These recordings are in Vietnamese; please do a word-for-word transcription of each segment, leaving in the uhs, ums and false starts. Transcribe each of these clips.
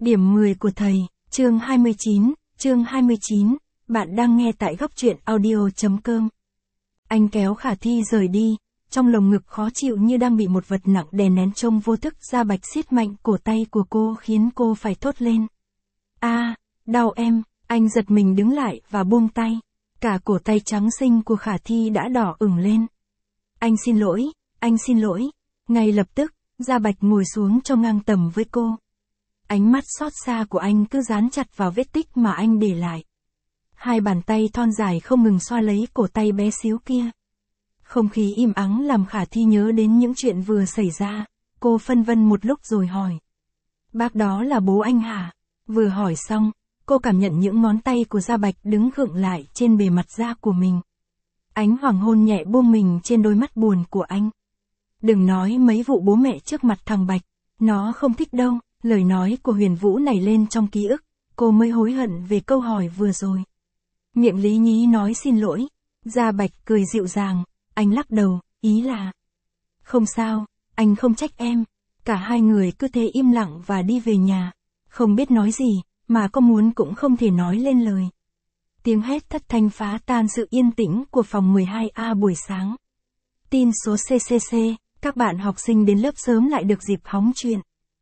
Điểm mười của thầy, chương hai mươi chín, chương hai mươi chín, bạn đang nghe tại góc truyện audio.com. Anh kéo Khả Thi rời đi, trong lồng ngực khó chịu như đang bị một vật nặng đè nén trông vô thức. Gia Bạch siết mạnh cổ tay của cô khiến cô phải thốt lên. A, đau em, anh giật mình đứng lại và buông tay. Cả cổ tay trắng xinh của Khả Thi đã đỏ ửng lên. Anh xin lỗi, anh xin lỗi. Ngay lập tức, Gia Bạch ngồi xuống cho ngang tầm với cô. Ánh mắt xót xa của anh cứ dán chặt vào vết tích mà anh để lại. Hai bàn tay thon dài không ngừng xoa lấy cổ tay bé xíu kia. Không khí im ắng làm Khả Thi nhớ đến những chuyện vừa xảy ra. Cô phân vân một lúc rồi hỏi. Bác đó là bố anh hả? Vừa hỏi xong, cô cảm nhận những ngón tay của Gia Bạch đứng khựng lại trên bề mặt da của mình. Ánh hoàng hôn nhẹ buông mình trên đôi mắt buồn của anh. Đừng nói mấy vụ bố mẹ trước mặt thằng Bạch, nó không thích đâu. Lời nói của Huyền Vũ nảy lên trong ký ức, cô mới hối hận về câu hỏi vừa rồi. Miệng lý nhí nói xin lỗi, Gia Bạch cười dịu dàng, anh lắc đầu, ý là không sao, anh không trách em. Cả hai người cứ thế im lặng và đi về nhà, không biết nói gì, mà có muốn cũng không thể nói lên lời. Tiếng hét thất thanh phá tan sự yên tĩnh của phòng mười hai A buổi sáng. Tin số xê xê xê, các bạn học sinh đến lớp sớm lại được dịp hóng chuyện.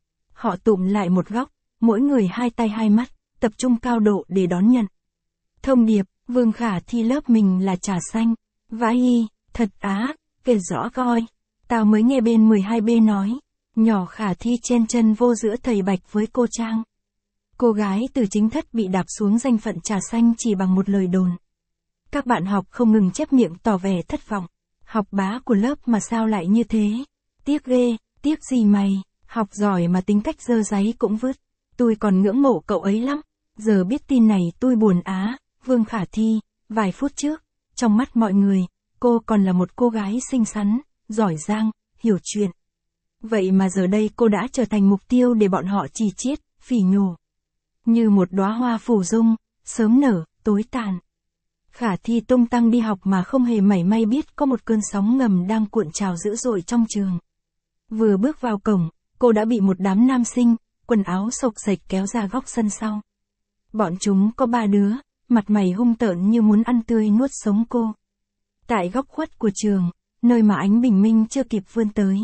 Họ tụm lại một góc, mỗi người hai tay hai mắt, tập trung cao độ để đón nhận. Thông điệp, Vương Khả Thi lớp mình là trà xanh. Vãi y, thật á, kể rõ coi. Tao mới nghe bên mười hai B nói. Nhỏ Khả Thi chen chân vô giữa thầy Bạch với cô Trang. Cô gái từ chính thất bị đạp xuống danh phận trà xanh chỉ bằng một lời đồn. Các bạn học không ngừng chép miệng tỏ vẻ thất vọng. Học bá của lớp mà sao lại như thế? Tiếc ghê, tiếc gì mày? Học giỏi mà tính cách dơ dáy cũng vứt. Tôi còn ngưỡng mộ cậu ấy lắm. Giờ biết tin này tôi buồn á. Vương Khả Thi, vài phút trước, trong mắt mọi người, cô còn là một cô gái xinh xắn, giỏi giang, hiểu chuyện. Vậy mà giờ đây cô đã trở thành mục tiêu để bọn họ chì chiết, phỉ nhổ. Như một đóa hoa phủ dung, sớm nở, tối tàn. Khả Thi tung tăng đi học mà không hề mảy may biết có một cơn sóng ngầm đang cuộn trào dữ dội trong trường. Vừa bước vào cổng, cô đã bị một đám nam sinh, quần áo xộc xệch kéo ra góc sân sau. Bọn chúng có ba đứa, mặt mày hung tợn như muốn ăn tươi nuốt sống cô. Tại góc khuất của trường, nơi mà ánh bình minh chưa kịp vươn tới.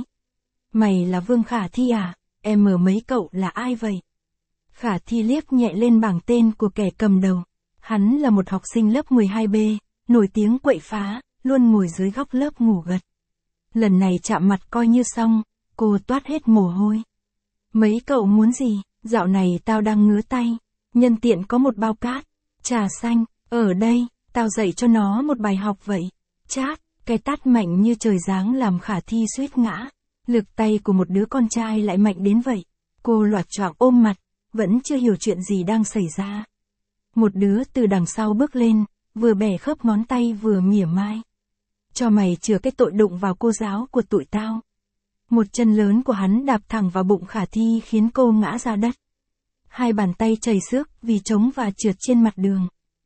Mày là Vương Khả Thi à? Em ở mấy cậu là ai vậy? Khả Thi liếc nhẹ lên bảng tên của kẻ cầm đầu. Hắn là một học sinh lớp mười hai B, nổi tiếng quậy phá, luôn ngồi dưới góc lớp ngủ gật. Lần này chạm mặt coi như xong, cô toát hết mồ hôi. Mấy cậu muốn gì? Dạo này tao đang ngứa tay. Nhân tiện có một bao cát, trà xanh, ở đây, tao dạy cho nó một bài học vậy. Chát, cái tát mạnh như trời giáng làm Khả Thi suýt ngã. Lực tay của một đứa con trai lại mạnh đến vậy. Cô loạt choạng ôm mặt, vẫn chưa hiểu chuyện gì đang xảy ra. Một đứa từ đằng sau bước lên, vừa bẻ khớp ngón tay vừa mỉa mai. Cho mày chừa cái tội đụng vào cô giáo của tụi tao. Một chân lớn của hắn đạp thẳng vào bụng Khả Thi khiến cô ngã ra đất. Hai bàn tay chảy xước vì trống và trượt trên mặt đường.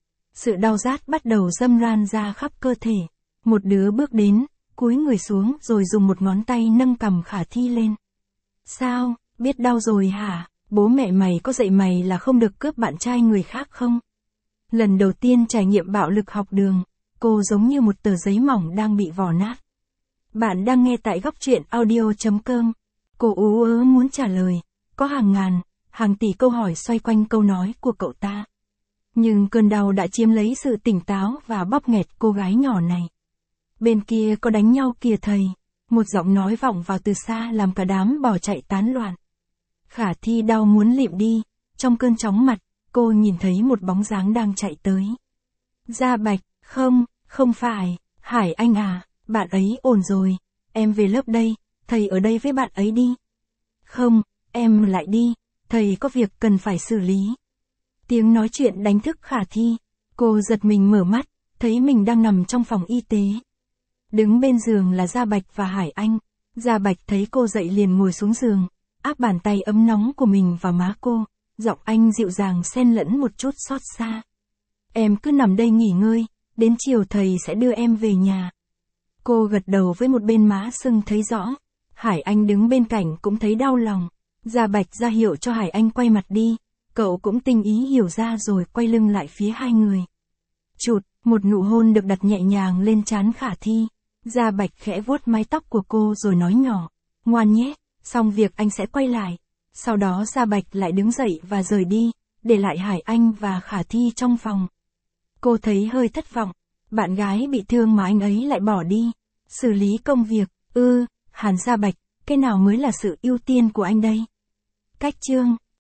Sự đau rát bắt đầu dâm ran ra khắp cơ thể. Một đứa bước đến, cúi người xuống rồi dùng một ngón tay nâng cằm Khả Thi lên. Sao, biết đau rồi hả? Bố mẹ mày có dạy mày là không được cướp bạn trai người khác không? Lần đầu tiên trải nghiệm bạo lực học đường, cô giống như một tờ giấy mỏng đang bị vò nát. Bạn đang nghe tại góc truyện audio.com. Cô ú ớ muốn trả lời. Có hàng ngàn, hàng tỷ câu hỏi xoay quanh câu nói của cậu ta. Nhưng cơn đau đã chiếm lấy sự tỉnh táo và bóp nghẹt cô gái nhỏ này. Bên kia có đánh nhau kìa thầy. Một giọng nói vọng vào từ xa làm cả đám bỏ chạy tán loạn. Khả Thi đau muốn lịm đi. Trong cơn chóng mặt, cô nhìn thấy một bóng dáng đang chạy tới. Gia Bạch, không, không phải, Hải Anh à, bạn ấy ổn rồi. Em về lớp đây, thầy ở đây với bạn ấy đi. Không, em lại đi, thầy có việc cần phải xử lý. Tiếng nói chuyện đánh thức Khả Thi. Cô giật mình mở mắt, thấy mình đang nằm trong phòng y tế. Đứng bên giường là Gia Bạch và Hải Anh. Gia Bạch thấy cô dậy liền ngồi xuống giường, áp bàn tay ấm nóng của mình vào má cô. Giọng anh dịu dàng xen lẫn một chút xót xa. Em cứ nằm đây nghỉ ngơi, đến chiều thầy sẽ đưa em về nhà. Cô gật đầu với một bên má sưng thấy rõ. Hải Anh đứng bên cạnh cũng thấy đau lòng. Gia Bạch ra hiệu cho Hải Anh quay mặt đi, cậu cũng tinh ý hiểu ra rồi quay lưng lại phía hai người. Chụt, một nụ hôn được đặt nhẹ nhàng lên trán Khả Thi. Gia Bạch khẽ vuốt mái tóc của cô rồi nói nhỏ, ngoan nhé, xong việc anh sẽ quay lại. Sau đó Gia Bạch lại đứng dậy và rời đi, để lại Hải Anh và Khả Thi trong phòng. Cô thấy hơi thất vọng, bạn gái bị thương mà anh ấy lại bỏ đi. Xử lý công việc, ư, ừ, Hàn Gia Bạch, cái nào mới là sự ưu tiên của anh đây? Cách chương